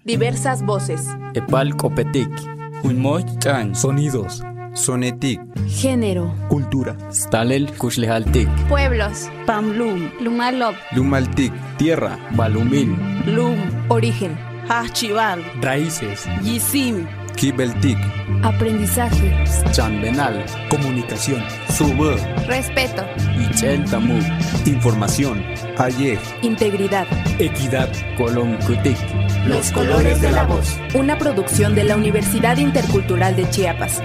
Diversas voces. Epalcopetic. Huimochtan. Sonidos. Sonetic. Género. Cultura. Stalel Kushlehaltic. Pueblos. Pamlum. Lumalop. Lumaltic. Tierra. Balumil. Lum. Origen. Hachival. Raíces. Yisim. Kibeltic. Aprendizaje. Chambenal. Comunicación. Sube. Respeto. Ichel Tamu. Información. Ayer. Integridad. Equidad. Colomcutic. Los colores de la voz. Una producción de la Universidad Intercultural de Chiapas.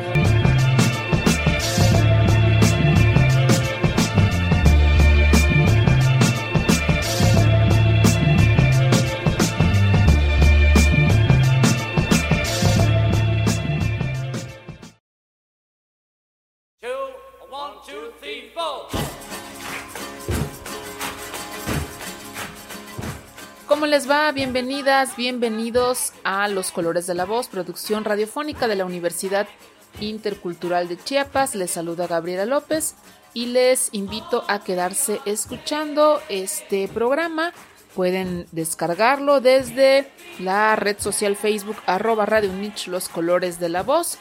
¿Cómo les va? Bienvenidas, bienvenidos a Los Colores de la Voz, producción radiofónica de la Universidad Intercultural de Chiapas. Les saluda Gabriela López y les invito a quedarse escuchando este programa. Pueden descargarlo desde la red social Facebook @Radio UNICH Los Colores de la Voz.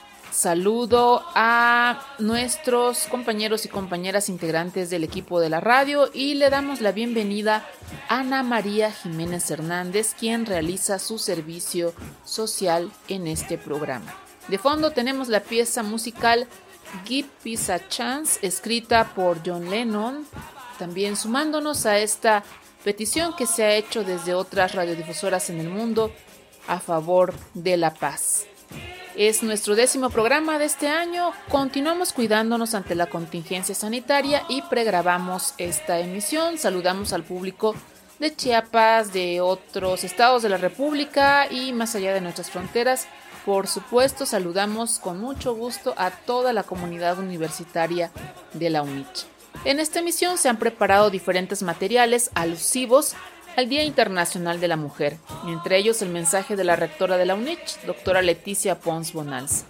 Saludo a nuestros compañeros y compañeras integrantes del equipo de la radio y le damos la bienvenida a Ana María Jiménez Hernández, quien realiza su servicio social en este programa. De fondo tenemos la pieza musical Give Peace a Chance, escrita por John Lennon, también sumándonos a esta petición que se ha hecho desde otras radiodifusoras en el mundo a favor de la paz. Es nuestro 10º programa de este año. Continuamos cuidándonos ante la contingencia sanitaria y pregrabamos esta emisión. Saludamos al público de Chiapas, de otros estados de la República y más allá de nuestras fronteras. Por supuesto, saludamos con mucho gusto a toda la comunidad universitaria de la UNICH. En esta emisión se han preparado diferentes materiales alusivos al Día Internacional de la Mujer, entre ellos el mensaje de la rectora de la UNICH, doctora Leticia Pons Bonals.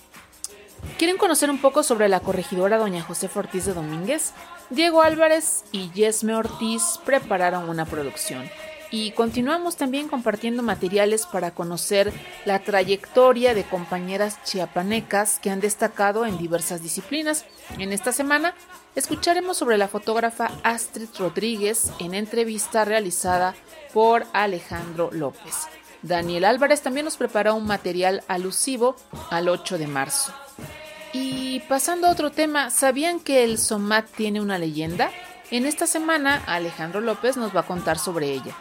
¿Quieren conocer un poco sobre la corregidora doña Josefa Ortiz de Domínguez? Diego Álvarez y Yesme Ortiz prepararon una producción. Y continuamos también compartiendo materiales para conocer la trayectoria de compañeras chiapanecas que han destacado en diversas disciplinas. En esta semana escucharemos sobre la fotógrafa Astrid Rodríguez en entrevista realizada por Alejandro López. Daniel Álvarez también nos preparó un material alusivo al 8 de marzo. Y pasando a otro tema, ¿sabían que el SOMAT tiene una leyenda? En esta semana Alejandro López nos va a contar sobre ella.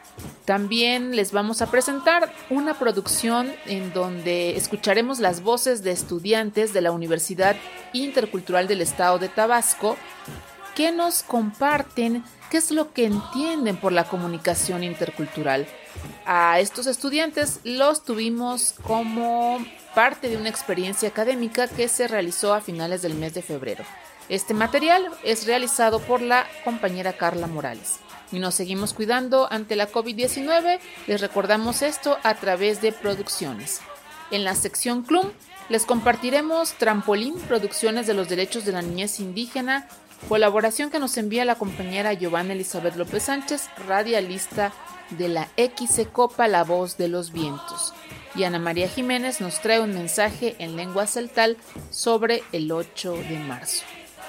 También les vamos a presentar una producción en donde escucharemos las voces de estudiantes de la Universidad Intercultural del Estado de Tabasco que nos comparten qué es lo que entienden por la comunicación intercultural. A estos estudiantes los tuvimos como parte de una experiencia académica que se realizó a finales del mes de febrero. Este material es realizado por la compañera Carla Morales. Y nos seguimos cuidando ante la COVID-19, les recordamos esto a través de producciones. En la sección CLUM les compartiremos Trampolín, producciones de los derechos de la niñez indígena, colaboración que nos envía la compañera Giovanna Elizabeth López Sánchez, radialista de la XCOPA La Voz de los Vientos. Y Ana María Jiménez nos trae un mensaje en lengua celtal sobre el 8 de marzo.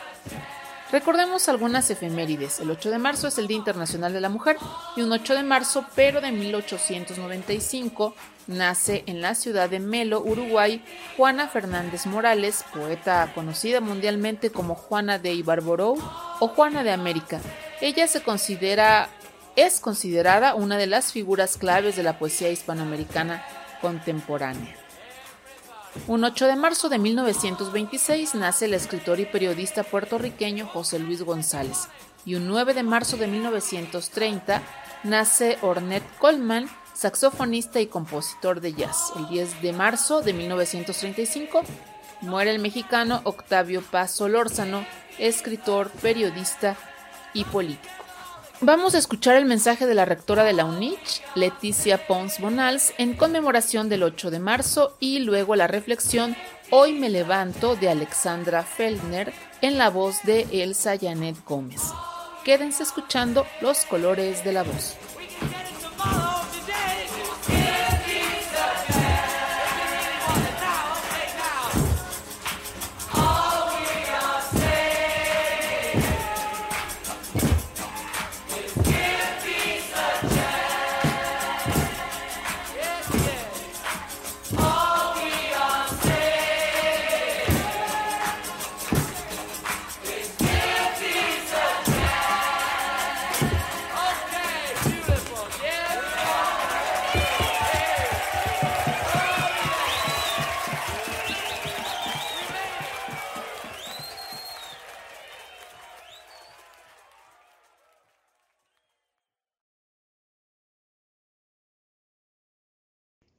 Recordemos algunas efemérides. El 8 de marzo es el Día Internacional de la Mujer y un 8 de marzo, pero de 1895, nace en la ciudad de Melo, Uruguay, Juana Fernández Morales, poeta conocida mundialmente como Juana de Ibarborou o Juana de América. Ella es considerada una de las figuras claves de la poesía hispanoamericana contemporánea. Un 8 de marzo de 1926 nace el escritor y periodista puertorriqueño José Luis González. Y un 9 de marzo de 1930 nace Ornette Coleman, saxofonista y compositor de jazz. El 10 de marzo de 1935 muere el mexicano Octavio Paz Solórzano, escritor, periodista y político. Vamos a escuchar el mensaje de la rectora de la UNICH, Leticia Pons Bonals, en conmemoración del 8 de marzo y luego la reflexión Hoy me levanto de Alexandra Feldner en la voz de Elsa Janet Gómez. Quédense escuchando Los Colores de la Voz.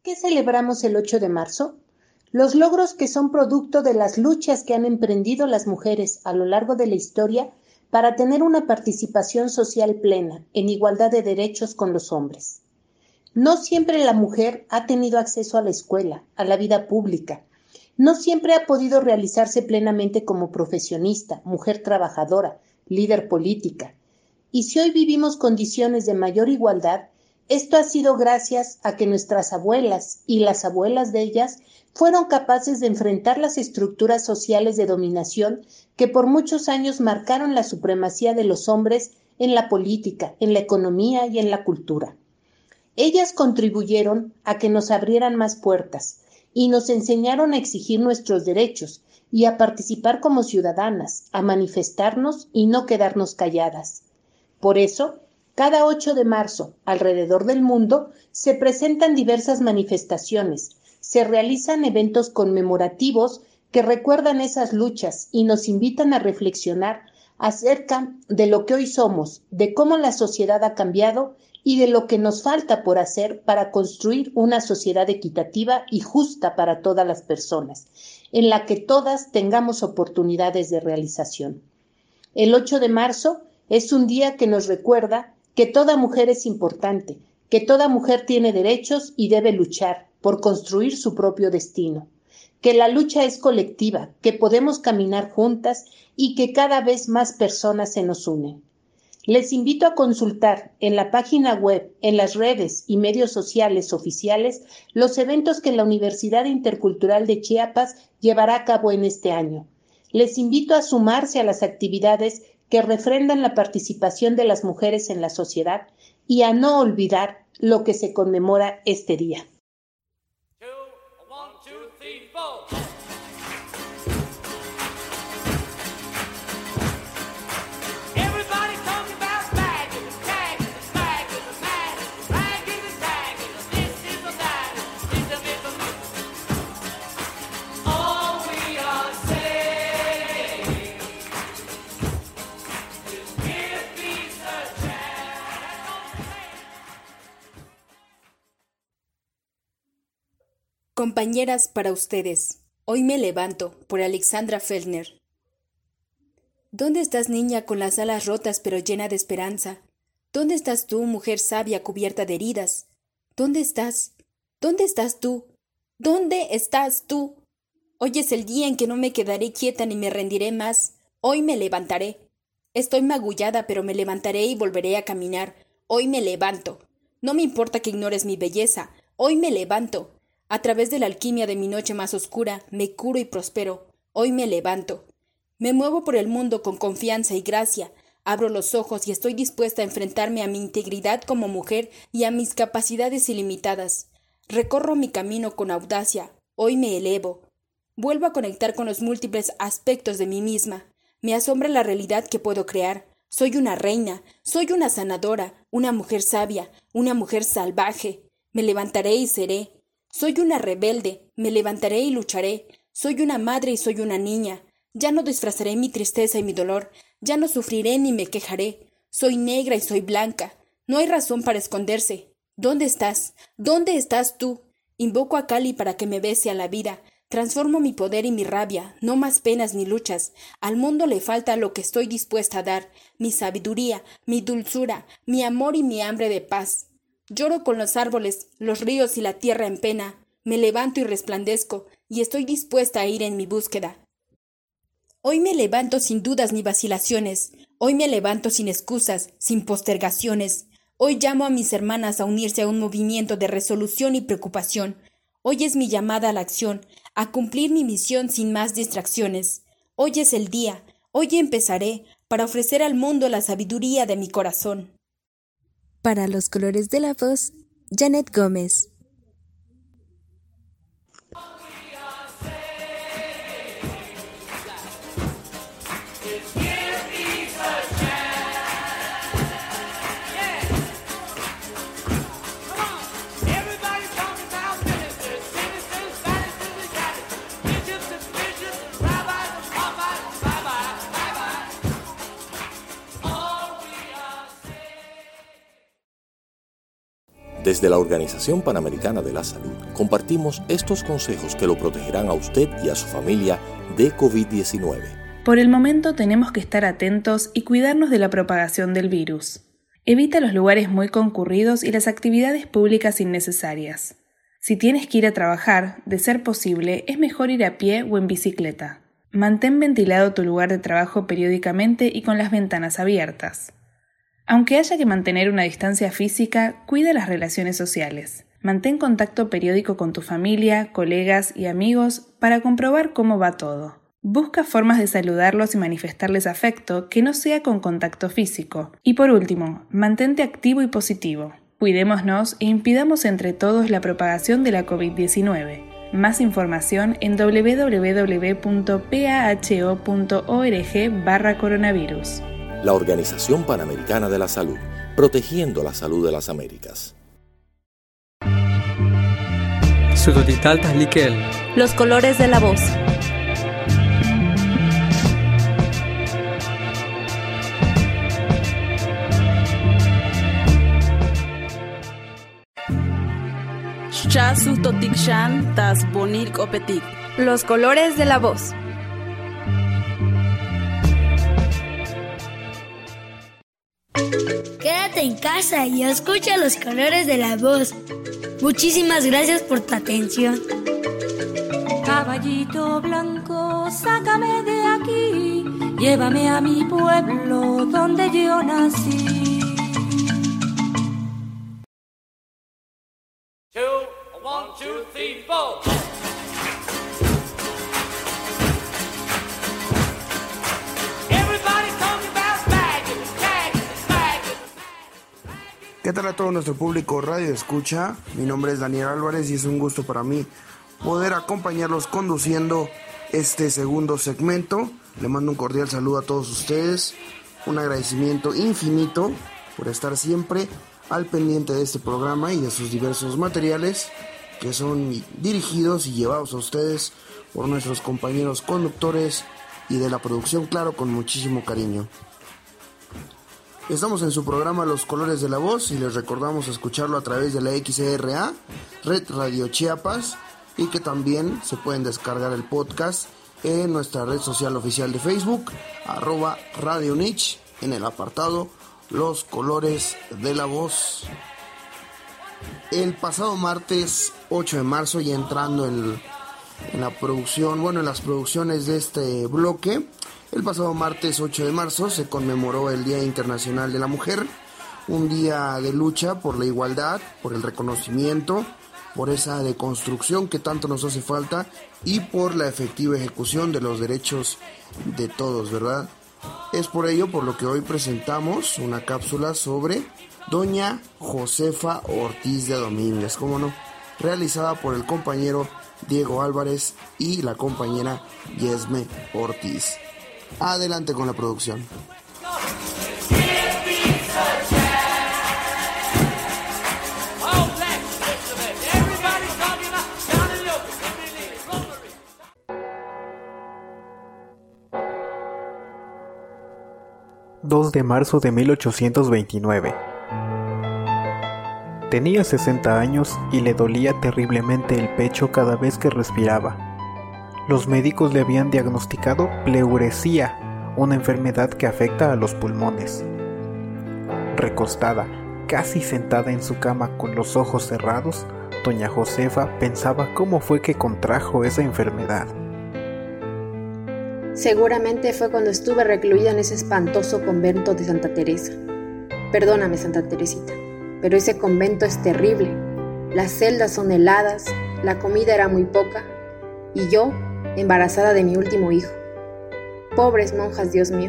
¿Qué celebramos el 8 de marzo? Los logros que son producto de las luchas que han emprendido las mujeres a lo largo de la historia para tener una participación social plena, en igualdad de derechos con los hombres. No siempre la mujer ha tenido acceso a la escuela, a la vida pública. No siempre ha podido realizarse plenamente como profesionista, mujer trabajadora, líder política. Y si hoy vivimos condiciones de mayor igualdad, esto ha sido gracias a que nuestras abuelas y las abuelas de ellas fueron capaces de enfrentar las estructuras sociales de dominación que por muchos años marcaron la supremacía de los hombres en la política, en la economía y en la cultura. Ellas contribuyeron a que nos abrieran más puertas y nos enseñaron a exigir nuestros derechos y a participar como ciudadanas, a manifestarnos y no quedarnos calladas. Por eso, cada 8 de marzo, alrededor del mundo, se presentan diversas manifestaciones, se realizan eventos conmemorativos que recuerdan esas luchas y nos invitan a reflexionar acerca de lo que hoy somos, de cómo la sociedad ha cambiado y de lo que nos falta por hacer para construir una sociedad equitativa y justa para todas las personas, en la que todas tengamos oportunidades de realización. El 8 de marzo es un día que nos recuerda que toda mujer es importante, que toda mujer tiene derechos y debe luchar por construir su propio destino, que la lucha es colectiva, que podemos caminar juntas y que cada vez más personas se nos unen. Les invito a consultar en la página web, en las redes y medios sociales oficiales los eventos que la Universidad Intercultural de Chiapas llevará a cabo en este año. Les invito a sumarse a las actividades que refrendan la participación de las mujeres en la sociedad y a no olvidar lo que se conmemora este día. Compañeras para ustedes. Hoy me levanto, por Alexandra Fellner. ¿Dónde estás, niña, con las alas rotas pero llena de esperanza? ¿Dónde estás tú, mujer sabia cubierta de heridas? ¿Dónde estás? ¿Dónde estás tú? ¿Dónde estás tú? Hoy es el día en que no me quedaré quieta ni me rendiré más. Hoy me levantaré. Estoy magullada, pero me levantaré y volveré a caminar. Hoy me levanto. No me importa que ignores mi belleza. Hoy me levanto. A través de la alquimia de mi noche más oscura, me curo y prospero. Hoy me levanto. Me muevo por el mundo con confianza y gracia. Abro los ojos y estoy dispuesta a enfrentarme a mi integridad como mujer y a mis capacidades ilimitadas. Recorro mi camino con audacia. Hoy me elevo. Vuelvo a conectar con los múltiples aspectos de mí misma. Me asombra la realidad que puedo crear. Soy una reina, soy una sanadora, una mujer sabia, una mujer salvaje. Me levantaré y seré. Soy una rebelde, me levantaré y lucharé. Soy una madre y soy una niña. Ya no disfrazaré mi tristeza y mi dolor. Ya no sufriré ni me quejaré. Soy negra y soy blanca. No hay razón para esconderse. ¿Dónde estás? ¿Dónde estás tú? Invoco a Kali para que me bese a la vida. Transformo mi poder y mi rabia. No más penas ni luchas. Al mundo le falta lo que estoy dispuesta a dar. Mi sabiduría, mi dulzura, mi amor y mi hambre de paz. Lloro con los árboles, los ríos y la tierra en pena. Me levanto y resplandezco, y estoy dispuesta a ir en mi búsqueda. Hoy me levanto sin dudas ni vacilaciones. Hoy me levanto sin excusas, sin postergaciones. Hoy llamo a mis hermanas a unirse a un movimiento de resolución y preocupación. Hoy es mi llamada a la acción, a cumplir mi misión sin más distracciones. Hoy es el día, hoy empezaré, para ofrecer al mundo la sabiduría de mi corazón. Para los colores de la voz, Janet Gómez. Desde la Organización Panamericana de la Salud, compartimos estos consejos que lo protegerán a usted y a su familia de COVID-19. Por el momento tenemos que estar atentos y cuidarnos de la propagación del virus. Evita los lugares muy concurridos y las actividades públicas innecesarias. Si tienes que ir a trabajar, de ser posible, es mejor ir a pie o en bicicleta. Mantén ventilado tu lugar de trabajo periódicamente y con las ventanas abiertas. Aunque haya que mantener una distancia física, cuida las relaciones sociales. Mantén contacto periódico con tu familia, colegas y amigos para comprobar cómo va todo. Busca formas de saludarlos y manifestarles afecto que no sea con contacto físico. Y por último, mantente activo y positivo. Cuidémonos e impidamos entre todos la propagación de la COVID-19. Más información en www.paho.org/coronavirus. La Organización Panamericana de la Salud, protegiendo la salud de las Américas. Sudotital Tahlikel. Los colores de la voz. Chasu totikshan tas bonil kopetik. Los colores de la voz. Quédate en casa y escucha los colores de la voz. Muchísimas gracias por tu atención. Caballito blanco, sácame de aquí, llévame a mi pueblo donde yo nací. 1, 2, 3, 4. ¿Qué tal a todo nuestro público Radio Escucha? Mi nombre es Daniel Álvarez y es un gusto para mí poder acompañarlos conduciendo este segundo segmento. Le mando un cordial saludo a todos ustedes, un agradecimiento infinito por estar siempre al pendiente de este programa y de sus diversos materiales que son dirigidos y llevados a ustedes por nuestros compañeros conductores y de la producción, claro, con muchísimo cariño. Estamos en su programa Los Colores de la Voz y les recordamos escucharlo a través de la XRA, Red Radio Chiapas, y que también se pueden descargar el podcast en nuestra red social oficial de Facebook, @Radio Nich, en el apartado Los Colores de la Voz. El pasado martes 8 de marzo, ya entrando en la producción, en las producciones de este bloque, el pasado martes 8 de marzo se conmemoró el Día Internacional de la Mujer, un día de lucha por la igualdad, por el reconocimiento, por esa deconstrucción que tanto nos hace falta y por la efectiva ejecución de los derechos de todos, ¿verdad? Es por ello por lo que hoy presentamos una cápsula sobre Doña Josefa Ortiz de Domínguez, ¿cómo no? Realizada por el compañero Diego Álvarez y la compañera Yesme Ortiz. Adelante con la producción. ...2 de marzo de 1829... Tenía 60 años y le dolía terriblemente el pecho cada vez que respiraba. Los médicos le habían diagnosticado pleuresía, una enfermedad que afecta a los pulmones. Recostada, casi sentada en su cama con los ojos cerrados, doña Josefa pensaba cómo fue que contrajo esa enfermedad. Seguramente fue cuando estuve recluida en ese espantoso convento de Santa Teresa. Perdóname, Santa Teresita, pero ese convento es terrible. Las celdas son heladas, la comida era muy poca, y yo, embarazada de mi último hijo. Pobres monjas, Dios mío.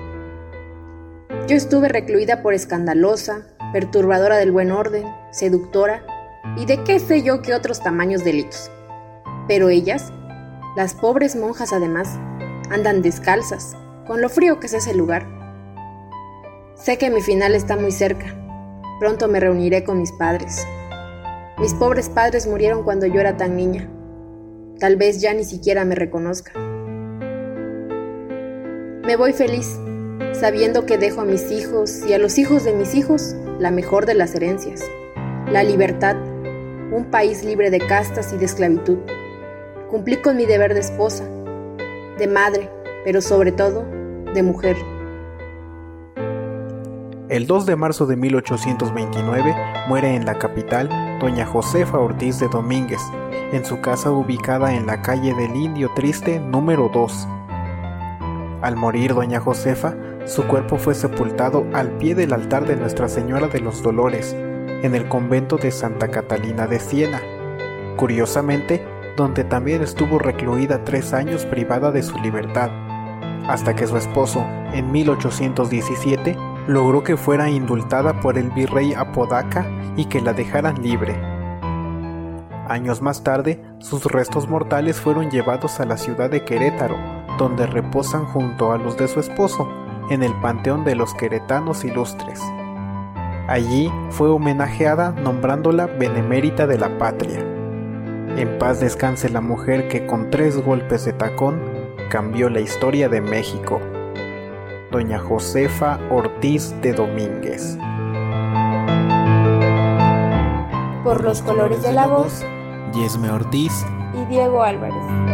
Yo estuve recluida por escandalosa, perturbadora del buen orden, seductora, y de qué sé yo qué otros tamaños delitos. Pero ellas, las pobres monjas además, andan descalzas, con lo frío que es ese lugar. Sé que mi final está muy cerca. Pronto me reuniré con mis padres. Mis pobres padres murieron cuando yo era tan niña. Tal vez ya ni siquiera me reconozcan. Me voy feliz, sabiendo que dejo a mis hijos y a los hijos de mis hijos la mejor de las herencias. la libertad, un país libre de castas y de esclavitud. Cumplí con mi deber de esposa, de madre, pero sobre todo de mujer. El 2 de marzo de 1829 muere en la capital doña Josefa Ortiz de Domínguez, en su casa ubicada en la calle del Indio Triste número 2. Al morir doña Josefa, su cuerpo fue sepultado al pie del altar de Nuestra Señora de los Dolores, en el convento de Santa Catalina de Siena, curiosamente, donde también estuvo recluida 3 años privada de su libertad, hasta que su esposo, en 1817, logró que fuera indultada por el virrey Apodaca y que la dejaran libre. Años más tarde, sus restos mortales fueron llevados a la ciudad de Querétaro, donde reposan junto a los de su esposo, en el Panteón de los Queretanos Ilustres. Allí fue homenajeada nombrándola Benemérita de la Patria. En paz descanse la mujer que con 3 golpes de tacón cambió la historia de México. Doña Josefa Ortiz de Domínguez. Por los colores de la voz, Yesme Ortiz y Diego Álvarez.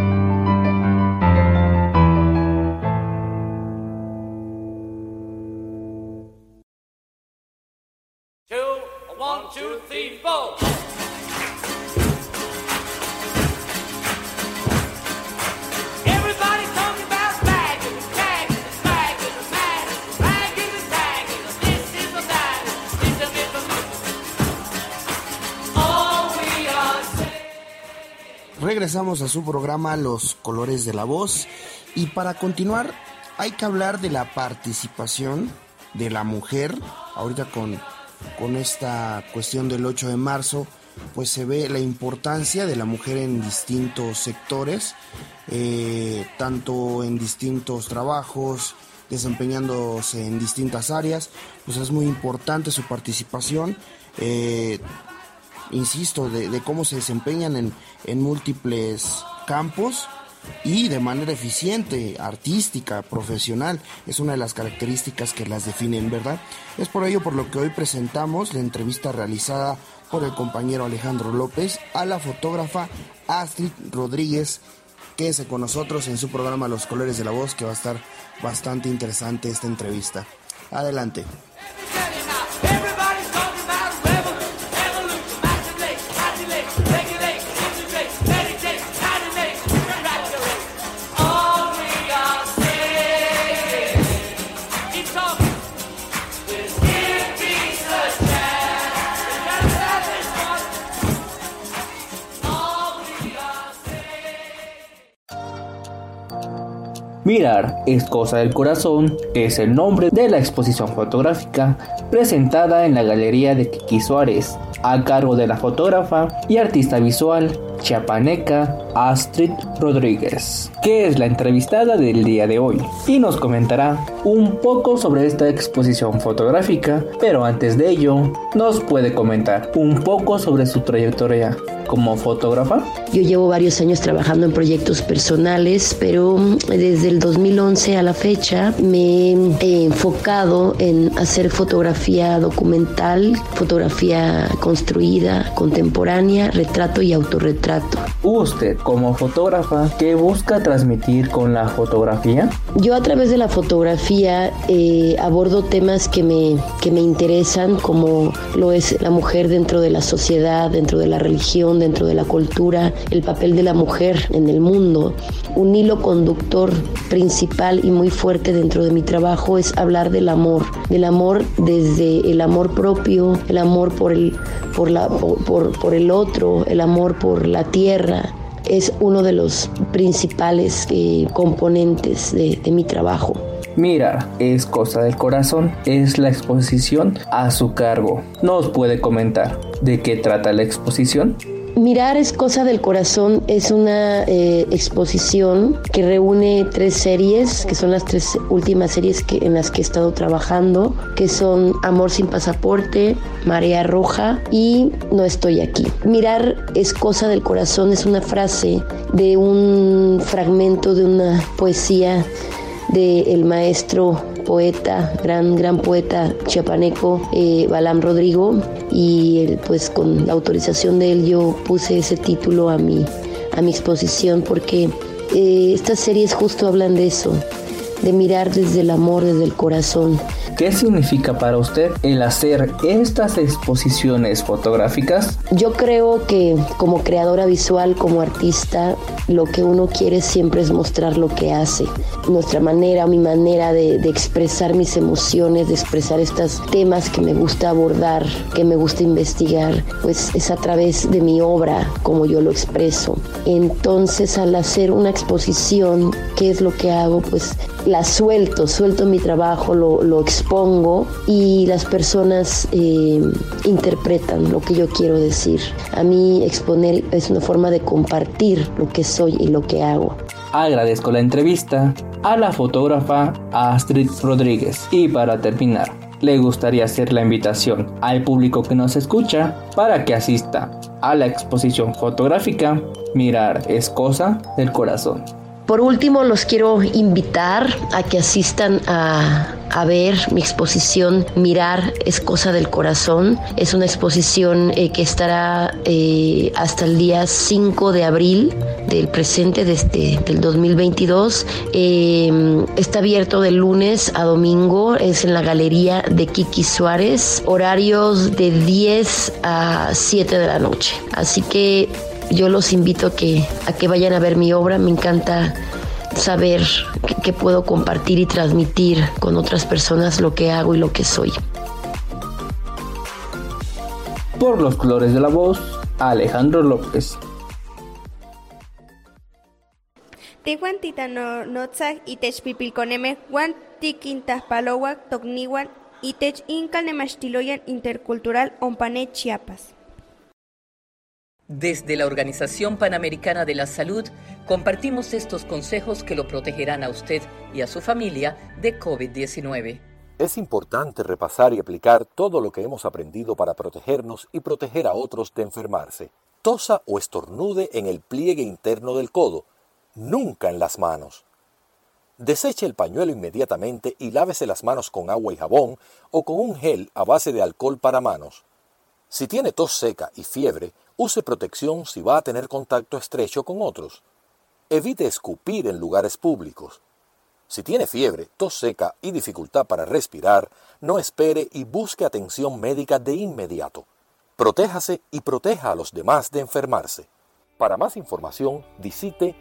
Regresamos a su programa Los Colores de la Voz, y para continuar hay que hablar de la participación de la mujer. Ahorita con esta cuestión del 8 de marzo, pues se ve la importancia de la mujer en distintos sectores, tanto en distintos trabajos, desempeñándose en distintas áreas. Pues es muy importante su participación, insisto, de cómo se desempeñan en múltiples campos y de manera eficiente, artística, profesional. Es una de las características que las definen, ¿verdad? Es por ello por lo que hoy presentamos la entrevista realizada por el compañero Alejandro López a la fotógrafa Astrid Rodríguez. Quédese con nosotros en su programa Los Colores de la Voz, que va a estar bastante interesante esta entrevista. Adelante. Mirar es cosa del corazón es el nombre de la exposición fotográfica presentada en la Galería de Kiki Suárez, a cargo de la fotógrafa y artista visual chiapaneca Astrid Rodríguez, que es la entrevistada del día de hoy, y nos comentará un poco sobre esta exposición fotográfica, pero antes de ello, nos puede comentar un poco sobre su trayectoria como fotógrafa. Yo llevo varios años trabajando en proyectos personales, pero desde el 2011 a la fecha me he enfocado en hacer fotografía documental, fotografía construida, contemporánea, retrato y autorretrato. Usted, como fotógrafa, ¿qué busca transmitir con la fotografía? Yo a través de la fotografía abordo temas que me interesan, como lo es la mujer dentro de la sociedad, dentro de la religión, dentro de la cultura, el papel de la mujer en el mundo. Un hilo conductor principal y muy fuerte dentro de mi trabajo es hablar del amor desde el amor propio, el amor por el otro, el amor por la tierra. Es uno de los principales componentes de mi trabajo. Mirar es cosa del corazón es la exposición a su cargo. ¿Nos puede comentar de qué trata la exposición? Mirar es cosa del corazón es una exposición que reúne 3 series, que son las 3 últimas series en las que he estado trabajando, que son Amor sin pasaporte, Marea Roja y No estoy aquí. Mirar es cosa del corazón es una frase de un fragmento de una poesía del maestro poeta, gran poeta chiapaneco, Balam Rodrigo, y pues con la autorización de él yo puse ese título a mi exposición, porque estas series justo hablan de eso, de mirar desde el amor, desde el corazón. ¿Qué significa para usted el hacer estas exposiciones fotográficas? Yo creo que como creadora visual, como artista, lo que uno quiere siempre es mostrar lo que hace. Mi manera de expresar mis emociones, de expresar estos temas que me gusta abordar, que me gusta investigar, pues es a través de mi obra como yo lo expreso. Entonces, al hacer una exposición, ¿qué es lo que hago? Pues la suelto mi trabajo, lo expongo y las personas interpretan lo que yo quiero decir. A mí exponer es una forma de compartir lo que soy y lo que hago. Agradezco la entrevista a la fotógrafa Astrid Rodríguez. Y para terminar, le gustaría hacer la invitación al público que nos escucha para que asista a la exposición fotográfica Mirar es cosa del corazón. Por último, los quiero invitar a que asistan a ver mi exposición Mirar es cosa del corazón. Es una exposición que estará hasta el día 5 de abril del presente, del 2022. Está abierto de lunes a domingo, es en la Galería de Kiki Suárez, horarios de 10 a 7 de la noche. Así que yo los invito a que vayan a ver mi obra. Me encanta saber que puedo compartir y transmitir con otras personas lo que hago y lo que soy. Por los colores de la voz, Alejandro López. Tijuan titano notzak itech pipilconeme Juan tiquintas palowak tocniwan itech incal nemachtiloyan intercultural Ompane Chiapas. Desde la Organización Panamericana de la Salud, compartimos estos consejos que lo protegerán a usted y a su familia de COVID-19. Es importante repasar y aplicar todo lo que hemos aprendido para protegernos y proteger a otros de enfermarse. Tosa o estornude en el pliegue interno del codo, nunca en las manos. Deseche el pañuelo inmediatamente y lávese las manos con agua y jabón o con un gel a base de alcohol para manos. Si tiene tos seca y fiebre, use protección si va a tener contacto estrecho con otros. Evite escupir en lugares públicos. Si tiene fiebre, tos seca y dificultad para respirar, no espere y busque atención médica de inmediato. Protéjase y proteja a los demás de enfermarse. Para más información, visite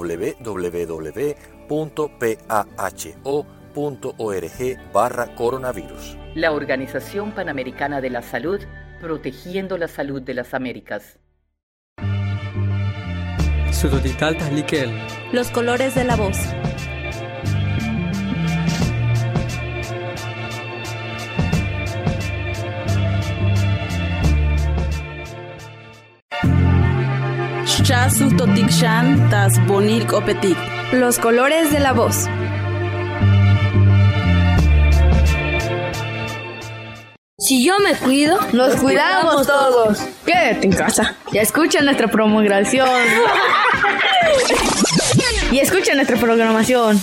www.paho.org/coronavirus. La Organización Panamericana de la Salud, protegiendo la salud de las Américas. Sutotital Tahlikel. Los colores de la voz. Chasu totikshan tas bonil opetik. Los colores de la voz. Si yo me cuido, nos cuidamos todos. Quédate en casa. Ya escucha nuestra promulgación. Y escucha nuestra programación.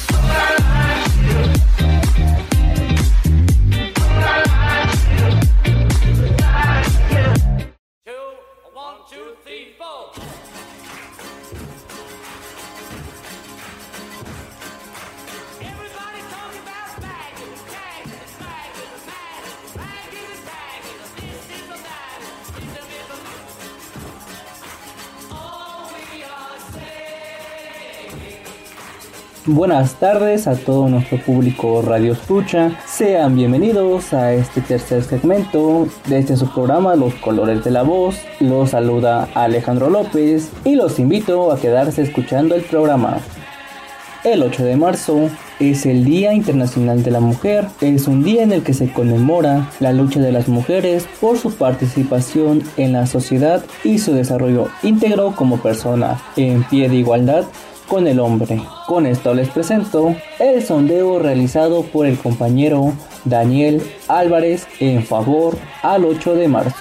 Buenas tardes a todo nuestro público Radio Escucha. Sean bienvenidos a este tercer segmento de este su programa Los Colores de la Voz. Los saluda Alejandro López y los invito a quedarse escuchando el programa. El 8 de marzo es el Día Internacional de la Mujer. Es un día en el que se conmemora la lucha de las mujeres por su participación en la sociedad y su desarrollo íntegro como persona en pie de igualdad con el hombre. Con esto les presento el sondeo realizado por el compañero Daniel Álvarez en favor al 8 de marzo.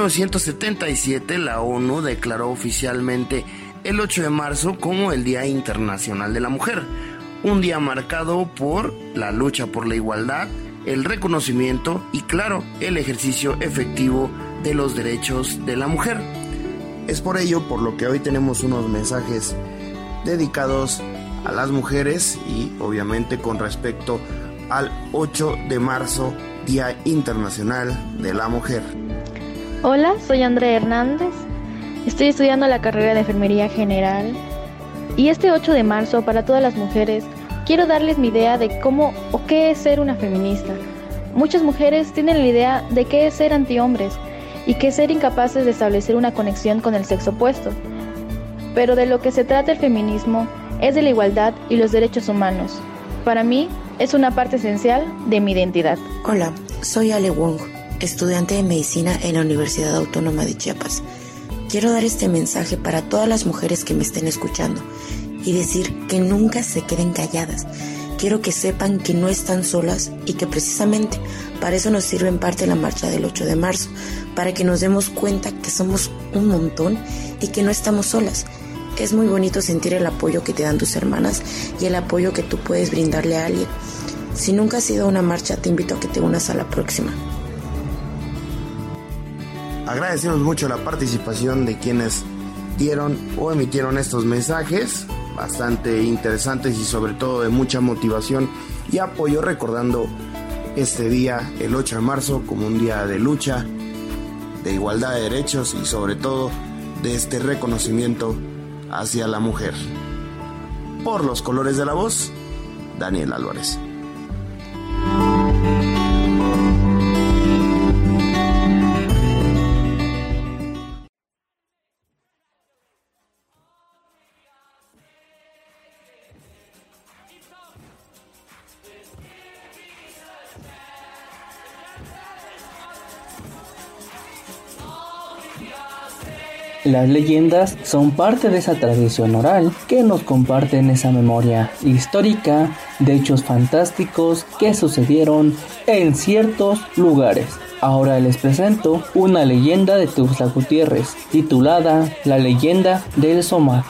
1977 la ONU declaró oficialmente el 8 de marzo como el Día Internacional de la Mujer, un día marcado por la lucha por la igualdad, el reconocimiento y, claro, el ejercicio efectivo de los derechos de la mujer. Es por ello por lo que hoy tenemos unos mensajes dedicados a las mujeres y obviamente con respecto al 8 de marzo, Día Internacional de la Mujer. Hola, soy Andrea Hernández, estoy estudiando la carrera de Enfermería General y este 8 de marzo para todas las mujeres quiero darles mi idea de cómo o qué es ser una feminista. Muchas mujeres tienen la idea de qué es ser antihombres y que es ser incapaces de establecer una conexión con el sexo opuesto. Pero de lo que se trata el feminismo es de la igualdad y los derechos humanos. Para mí es una parte esencial de mi identidad. Hola, soy Ale Wong, estudiante de medicina en la Universidad Autónoma de Chiapas. Quiero dar este mensaje para todas las mujeres que me estén escuchando y decir que nunca se queden calladas. Quiero que sepan que no están solas y que precisamente para eso nos sirve en parte la marcha del 8 de marzo, para que nos demos cuenta que somos un montón y que no estamos solas. Es muy bonito sentir el apoyo que te dan tus hermanas y el apoyo que tú puedes brindarle a alguien. Si nunca has ido a una marcha, te invito a que te unas a la próxima. Agradecemos mucho la participación de quienes dieron o emitieron estos mensajes, bastante interesantes y sobre todo de mucha motivación y apoyo, recordando este día, el 8 de marzo, como un día de lucha, de igualdad de derechos y sobre todo de este reconocimiento hacia la mujer. Por los colores de la voz, Daniel Álvarez. Las leyendas son parte de esa tradición oral que nos comparten esa memoria histórica de hechos fantásticos que sucedieron en ciertos lugares. Ahora les presento una leyenda de Tuxtla Gutiérrez, titulada La leyenda del Somat.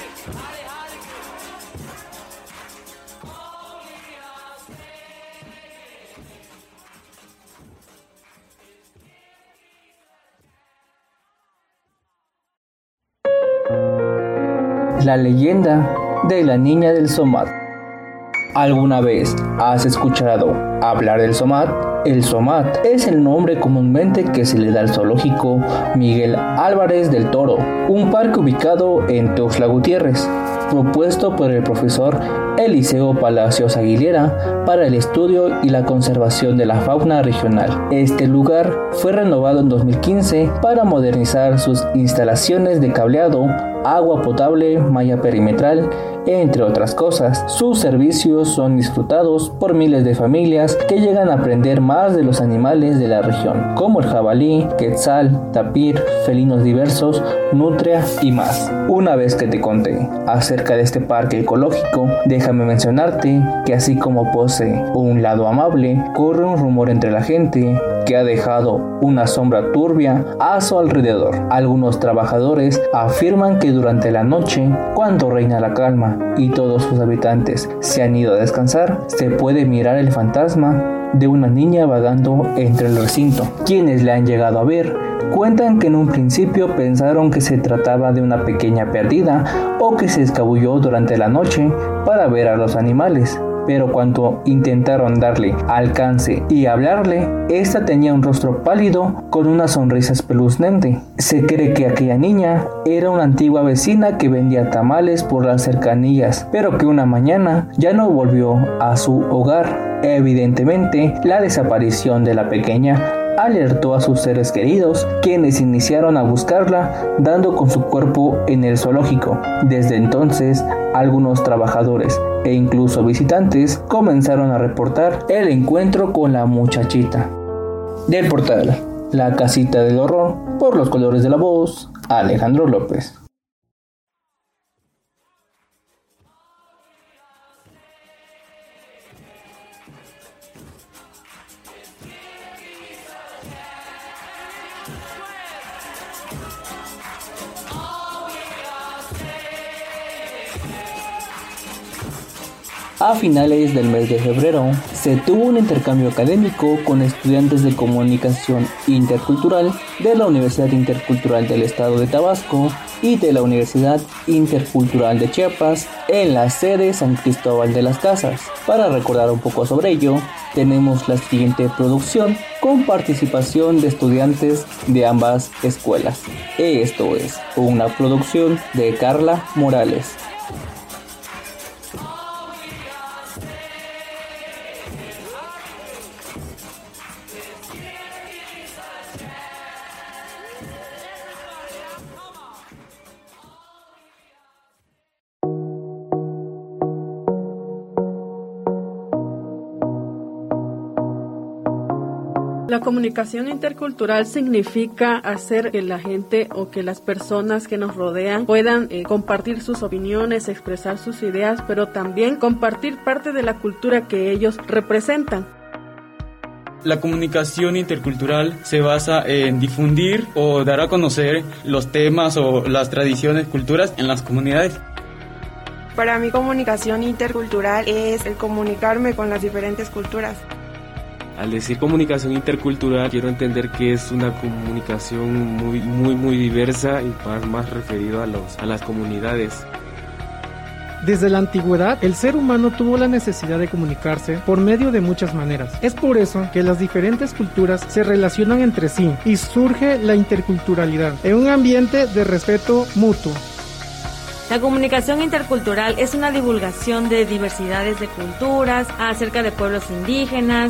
La leyenda de la niña del Somat. ¿Alguna vez has escuchado hablar del Somat? El Somat es el nombre comúnmente que se le da al zoológico Miguel Álvarez del Toro, un parque ubicado en Tuxtla Gutiérrez, propuesto por el profesor Eliseo Palacios Aguilera para el estudio y la conservación de la fauna regional. Este lugar fue renovado en 2015 para modernizar sus instalaciones de cableado, agua potable, malla perimetral, entre otras cosas. Sus servicios son disfrutados por miles de familias que llegan a aprender más de los animales de la región, como el jabalí, quetzal, tapir, felinos diversos, nutria y más. Una vez que te conté acerca de este parque ecológico, déjame mencionarte que así como posee un lado amable, corre un rumor entre la gente que ha dejado una sombra turbia a su alrededor. Algunos trabajadores afirman que durante la noche, cuando reina la calma y todos sus habitantes se han ido a descansar, se puede mirar el fantasma de una niña vagando entre el recinto. Quienes le han llegado a ver cuentan que en un principio pensaron que se trataba de una pequeña perdida o que se escabulló durante la noche para ver a los animales, pero cuando intentaron darle alcance y hablarle, esta tenía un rostro pálido con una sonrisa espeluznante. Se cree que aquella niña era una antigua vecina que vendía tamales por las cercanías, pero que una mañana ya no volvió a su hogar. Evidentemente, la desaparición de la pequeña alertó a sus seres queridos, quienes iniciaron a buscarla, dando con su cuerpo en el zoológico. Desde entonces, algunos trabajadores e incluso visitantes comenzaron a reportar el encuentro con la muchachita. Del portal La Casita del Horror, por los colores de la voz, Alejandro López. A finales del mes de febrero se tuvo un intercambio académico con estudiantes de comunicación intercultural de la Universidad Intercultural del Estado de Tabasco y de la Universidad Intercultural de Chiapas en la sede San Cristóbal de las Casas. Para recordar un poco sobre ello, tenemos la siguiente producción con participación de estudiantes de ambas escuelas. Esto es una producción de Carla Morales. La comunicación intercultural significa hacer que la gente o que las personas que nos rodean puedan compartir sus opiniones, expresar sus ideas, pero también compartir parte de la cultura que ellos representan. La comunicación intercultural se basa en difundir o dar a conocer los temas o las tradiciones, culturas en las comunidades. Para mí, comunicación intercultural es el comunicarme con las diferentes culturas. Al decir comunicación intercultural, quiero entender que es una comunicación muy diversa y más referido a las comunidades. Desde la antigüedad, el ser humano tuvo la necesidad de comunicarse por medio de muchas maneras. Es por eso que las diferentes culturas se relacionan entre sí y surge la interculturalidad en un ambiente de respeto mutuo. La comunicación intercultural es una divulgación de diversidades de culturas acerca de pueblos indígenas.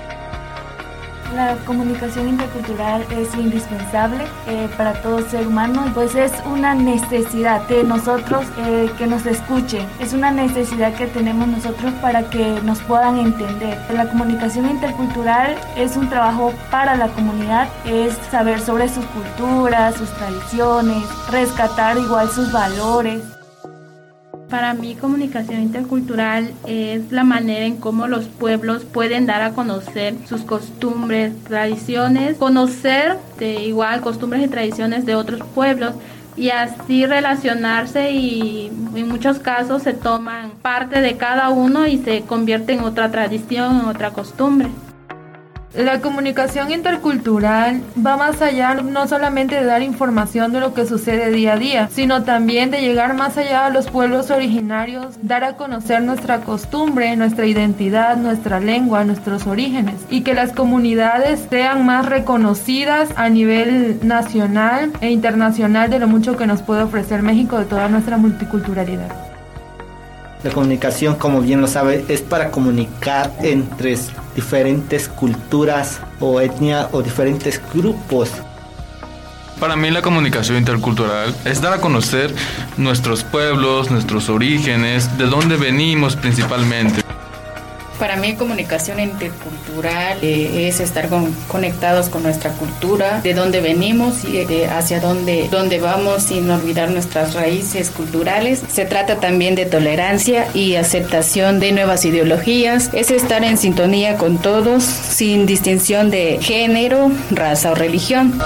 La comunicación intercultural es indispensable para todo ser humano, pues es una necesidad de nosotros que nos escuchen, es una necesidad que tenemos nosotros para que nos puedan entender. La comunicación intercultural es un trabajo para la comunidad, es saber sobre sus culturas, sus tradiciones, rescatar igual sus valores. Para mí, comunicación intercultural es la manera en cómo los pueblos pueden dar a conocer sus costumbres, tradiciones, conocer igual costumbres y tradiciones de otros pueblos y así relacionarse, y en muchos casos se toman parte de cada uno y se convierte en otra tradición, en otra costumbre. La comunicación intercultural va más allá no solamente de dar información de lo que sucede día a día, sino también de llegar más allá a los pueblos originarios, dar a conocer nuestra costumbre, nuestra identidad, nuestra lengua, nuestros orígenes, y que las comunidades sean más reconocidas a nivel nacional e internacional de lo mucho que nos puede ofrecer México, de toda nuestra multiculturalidad. La comunicación, como bien lo sabe, es para comunicar entre diferentes culturas o etnia o diferentes grupos. Para mí la comunicación intercultural es dar a conocer nuestros pueblos, nuestros orígenes, de dónde venimos principalmente. Para mí comunicación intercultural es estar conectados con nuestra cultura, de dónde venimos y hacia dónde vamos, sin olvidar nuestras raíces culturales. Se trata también de tolerancia y aceptación de nuevas ideologías. Es estar en sintonía con todos, sin distinción de género, raza o religión.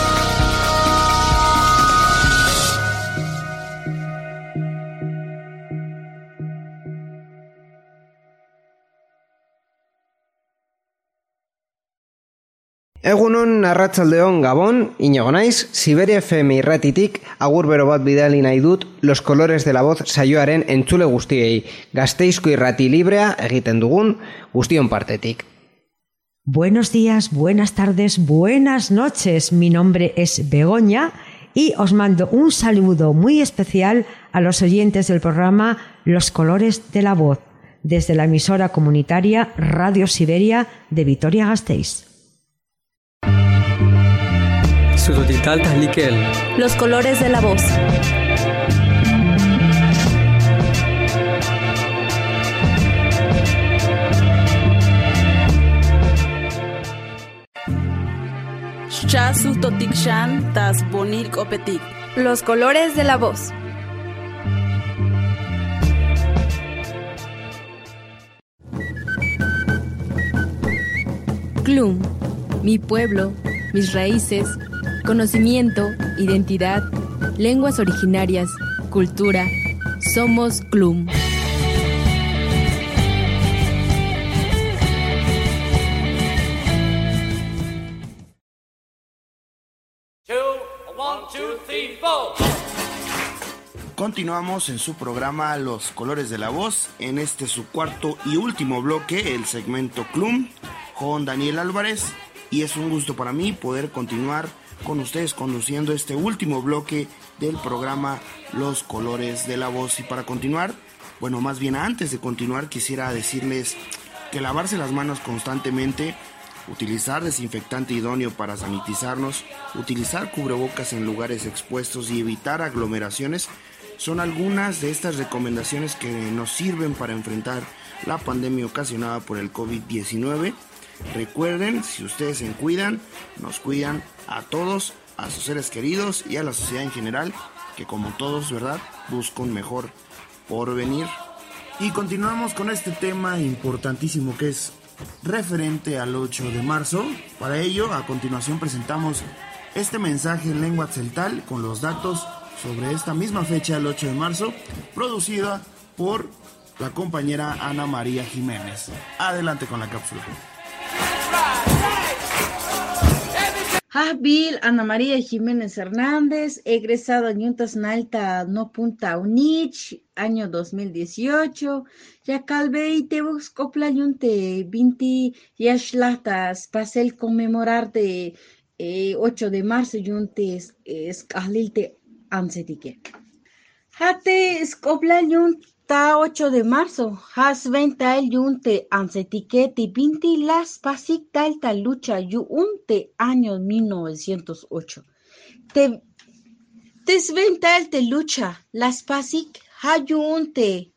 Egunon, arratsaldeon, Gabón, Iñigo naiz, Siberia FM irratitik, agur bero bat bidali nahi dut, Los Colores de la Voz saioaren entzule guztiei, Gasteizko irrati librea egiten dugun guztion partetik. Buenos días, buenas tardes, buenas noches. Mi nombre es Begoña y os mando un saludo muy especial a los oyentes del programa Los Colores de la Voz, desde la emisora comunitaria Radio Siberia de Vitoria-Gasteiz. Los Colores de la Voz. Chasu totikshan tas bonil kopetik. Los Colores de la Voz. CLUM, mi pueblo, mis raíces, conocimiento, identidad, lenguas originarias, cultura. Somos CLUM. 1, 2, 3, 4. Continuamos en su programa Los Colores de la Voz, en este su cuarto y último bloque, el segmento Clum, con Daniel Álvarez, y es un gusto para mí poder continuar con ustedes conduciendo este último bloque del programa Los Colores de la Voz. Y para continuar, bueno, más bien antes de continuar, quisiera decirles que lavarse las manos constantemente, utilizar desinfectante idóneo para sanitizarnos, utilizar cubrebocas en lugares expuestos y evitar aglomeraciones son algunas de estas recomendaciones que nos sirven para enfrentar la pandemia ocasionada por el COVID-19. Recuerden, si ustedes se cuidan, nos cuidan a todos, a sus seres queridos y a la sociedad en general, que como todos, ¿verdad?, buscan un mejor porvenir. Y continuamos con este tema importantísimo que es referente al 8 de marzo. Para ello, a continuación presentamos este mensaje en lengua tzeltal con los datos sobre esta misma fecha, el 8 de marzo, producida por la compañera Ana María Jiménez. Adelante con la cápsula. Bill Ana María Jiménez Hernández, egresado en Yuntas Nalta no Punta Unich, año 2018. Ya calvé te buscopla yunte 20 yashlatas pasel conmemorar de 8 de marzo yuntes escalilte ansetike. Hate escopla yunta 8 de marzo, has venta el yunte ansetiquete 20 las pasic talta lucha yunte año 1908. Te desventa el te lucha las pasic hayunte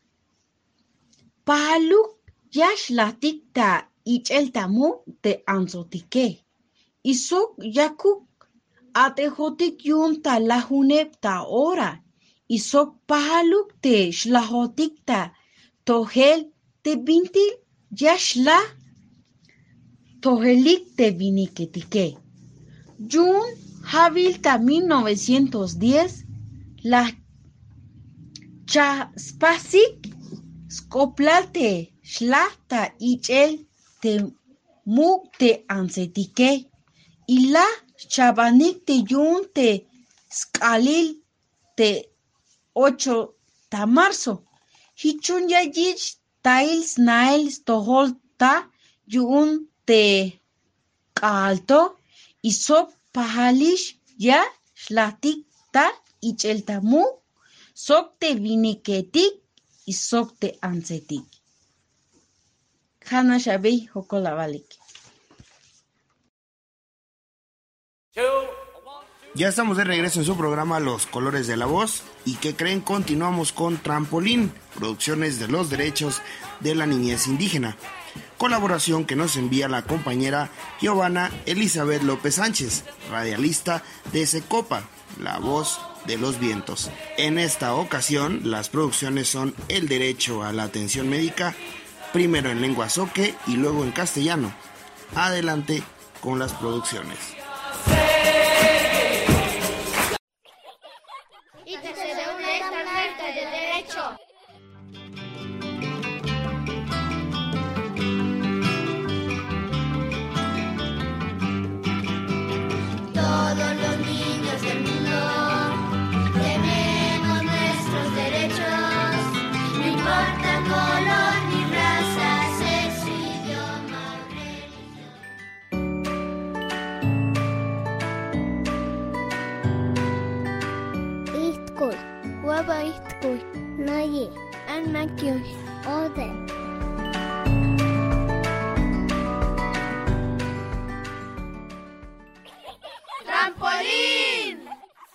paluk yash la ticta y el tamo te ansotique. Isok yakuk atejotik yunta la junepta ora. Isok pahaluk te shlahotikta tohel te bintil yashla tohelik te viniketike. Jun havilta 1910 la chaspasik skoplate shlata ichel te muk te ansetike. Y la chabanik te yun te skalil te 8 de marzo. Hichun ya yich tails nails toholta yun te kalto y sok pahalish ya shlatik ta icheltamu sok te viniketik y sok te ansetik. Hana shabei hokolabalik. Ya estamos de regreso en su programa Los Colores de la Voz. ¿Y qué creen? Continuamos con Trampolín, producciones de los derechos de la niñez indígena. Colaboración que nos envía la compañera Giovanna Elizabeth López Sánchez, radialista de Secopa, La Voz de los Vientos. En esta ocasión, las producciones son El Derecho a la Atención Médica, primero en lengua zoque y luego en castellano. Adelante con las producciones. Y que se dé una estandarte de derecho. Todos los niños del mundo tenemos nuestros derechos, no importa color ni raza, sexo, idioma o religión. Istkul, waba istkul, naye, anmakyoy, orden. ¡Trampolín!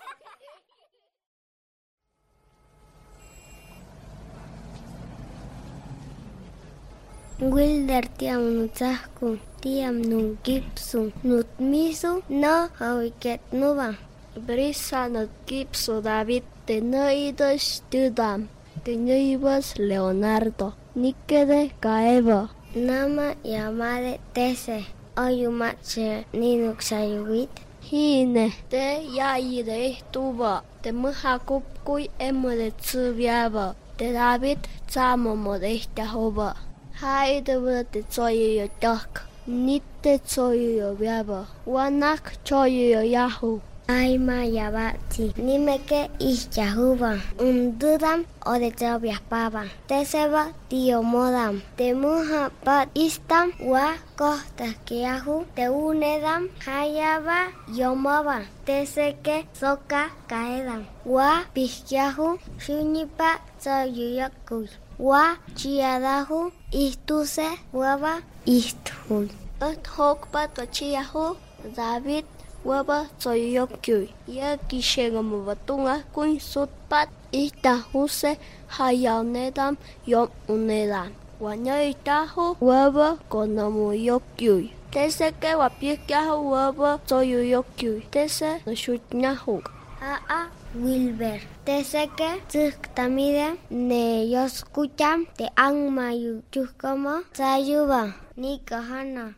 Wilder tiam nutsahku, tiam nun gipsu, nutmisu, no hawiket nuba. Brisa not gipsu David, te noidos tudam, te noibos Leonardo, nikede caevo. Nama yamade tese, oyumache ninuksayuit. Hine, te yaide estuvo, te mujakupkui emo de tsubiaba, te David tsamo modesta hoba. Haide te tsoyo yo tok, nite tsoyo yo biaba, wanak choyo yo yahu, Ay mayabati, nimeke isyahuba, undudam odechabiaspaba, teseba tiomodam, temuha bat istam wa kohtaskiahu, teunedam hayaba yomaba, teseke soka kaedam, wa piskiahu shunipa sayuyakuy, wa chiadahu istuse waba isthuy. Hokpa tochiahu David waba soyokyu ya kishenga mubatunga kuin sutpat ita huse hayaunedam yom unedam wanya itahu waba konamuyokyu teseke wapiekyahu waba soyokyu tese nashutnyahu a Wilber teseke tsuktamide ne yoskucham te angmayu chukama sayuba ni kahana.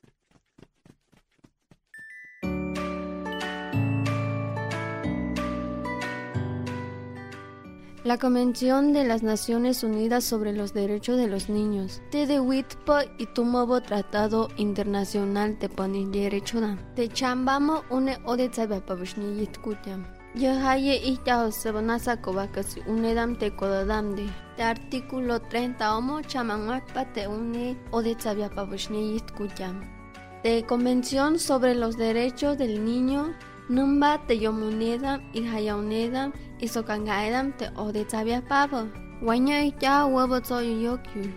La Convención de las Naciones Unidas sobre los Derechos de los Niños. Te de Witpo y Tumobo Tratado Internacional de Poni Derecho da. Te chambamo une odetsabe pabishni yitkutyam. Yahaye ita sebanasa kobakasi unedam te kodadamde. De artículo 30 omo chamanguakpa te une odetsabe pabishni yitkutyam. De Convención sobre los Derechos del Niño. Numba te yomunedam y hayaunedam y sokangaedam te odetsabia pavo. Waña ya huevo soy yokyu.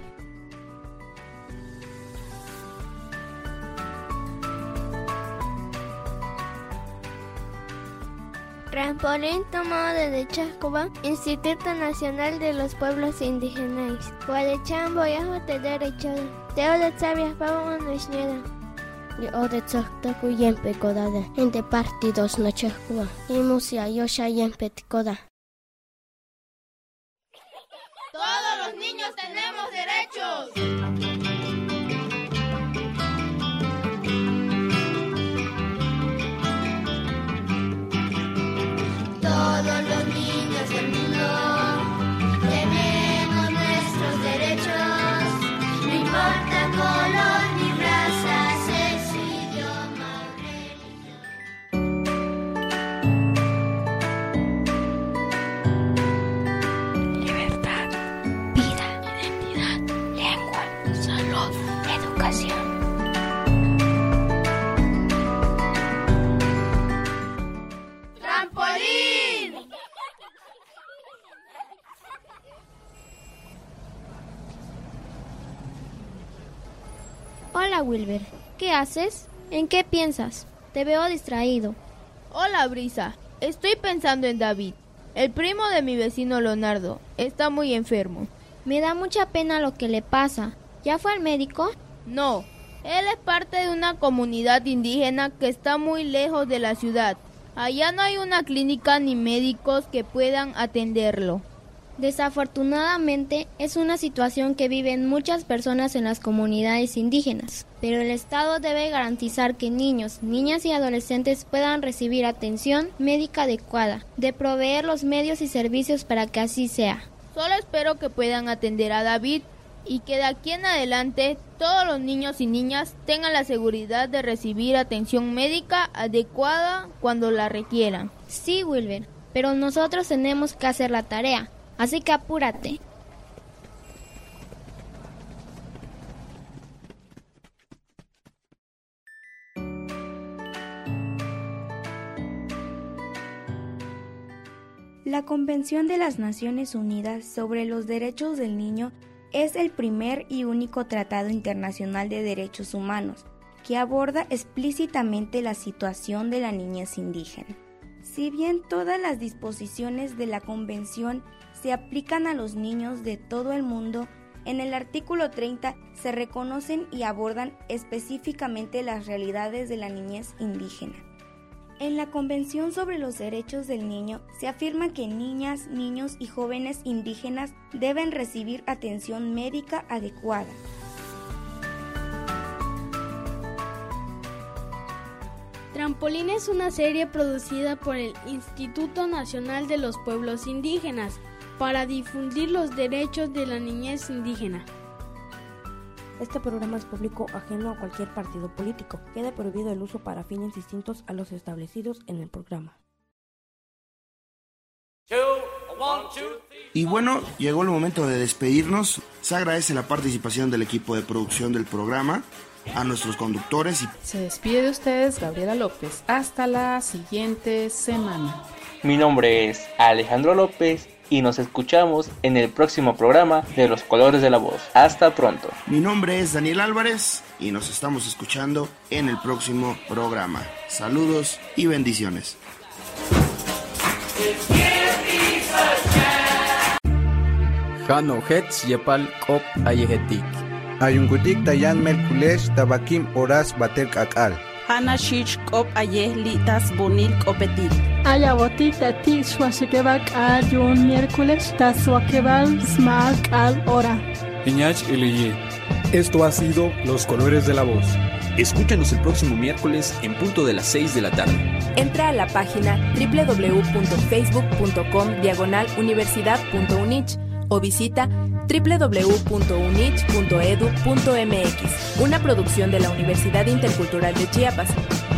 Trampolín tomado de Chascobán, Instituto Nacional de los Pueblos Indígenas. Guadecham voyajo te derecho. Te odetsabia pavo unishneda. Y odetsaktaku yempe kodada. Entre partidos no Chascobán. Y musia yosha yempe koda. Todos los niños tenemos derechos. Todos los niños del mundo tenemos nuestros derechos. No importa color ni raza, sexo, idioma o religión. Libertad, vida, identidad, lengua, salud, educación. Hola Wilber, ¿qué haces? ¿En qué piensas? Te veo distraído. Hola Brisa, estoy pensando en David, el primo de mi vecino Leonardo. Está muy enfermo. Me da mucha pena lo que le pasa. ¿Ya fue al médico? No, él es parte de una comunidad indígena que está muy lejos de la ciudad. Allá no hay una clínica ni médicos que puedan atenderlo. Desafortunadamente, es una situación que viven muchas personas en las comunidades indígenas, pero el Estado debe garantizar que niños, niñas y adolescentes puedan recibir atención médica adecuada, de proveer los medios y servicios para que así sea. Solo espero que puedan atender a David y que de aquí en adelante todos los niños y niñas tengan la seguridad de recibir atención médica adecuada cuando la requieran. Sí, Wilber, pero nosotros tenemos que hacer la tarea. Así que apúrate. La Convención de las Naciones Unidas sobre los Derechos del Niño es el primer y único tratado internacional de derechos humanos que aborda explícitamente la situación de la niñez indígena. Si bien todas las disposiciones de la Convención se aplican a los niños de todo el mundo, en el artículo 30 se reconocen y abordan específicamente las realidades de la niñez indígena. En la Convención sobre los Derechos del Niño se afirma que niñas, niños y jóvenes indígenas deben recibir atención médica adecuada. Trampolín es una serie producida por el Instituto Nacional de los Pueblos Indígenas para difundir los derechos de la niñez indígena. Este programa es público ajeno a cualquier partido político. Queda prohibido el uso para fines distintos a los establecidos en el programa. Y bueno, llegó el momento de despedirnos. Se agradece la participación del equipo de producción del programa, a nuestros conductores y... Se despide de ustedes Gabriela López. Hasta la siguiente semana. Mi nombre es Alejandro López y nos escuchamos en el próximo programa de Los Colores de la Voz. Hasta pronto. Mi nombre es Daniel Álvarez y nos estamos escuchando en el próximo programa. Saludos y bendiciones. Jano Hetz Yepal Kop Ayehetik. Ayungutik Dayan Merkulesh Tabakim Horas Batek Akal. Hana Shich Kop Ayeh Litas Bonil Kopetik. Ayabotik Tatik Swashikebak Ayun Miércoles Taswakebal Smak Al Hora. Iñach Eliye. Esto ha sido Los Colores de la Voz. Escúchanos el próximo miércoles en punto de las 6 de la tarde. Entra a la página www.facebook.com/universidad.unich o visita www.unich.edu.mx, una producción de la Universidad Intercultural de Chiapas.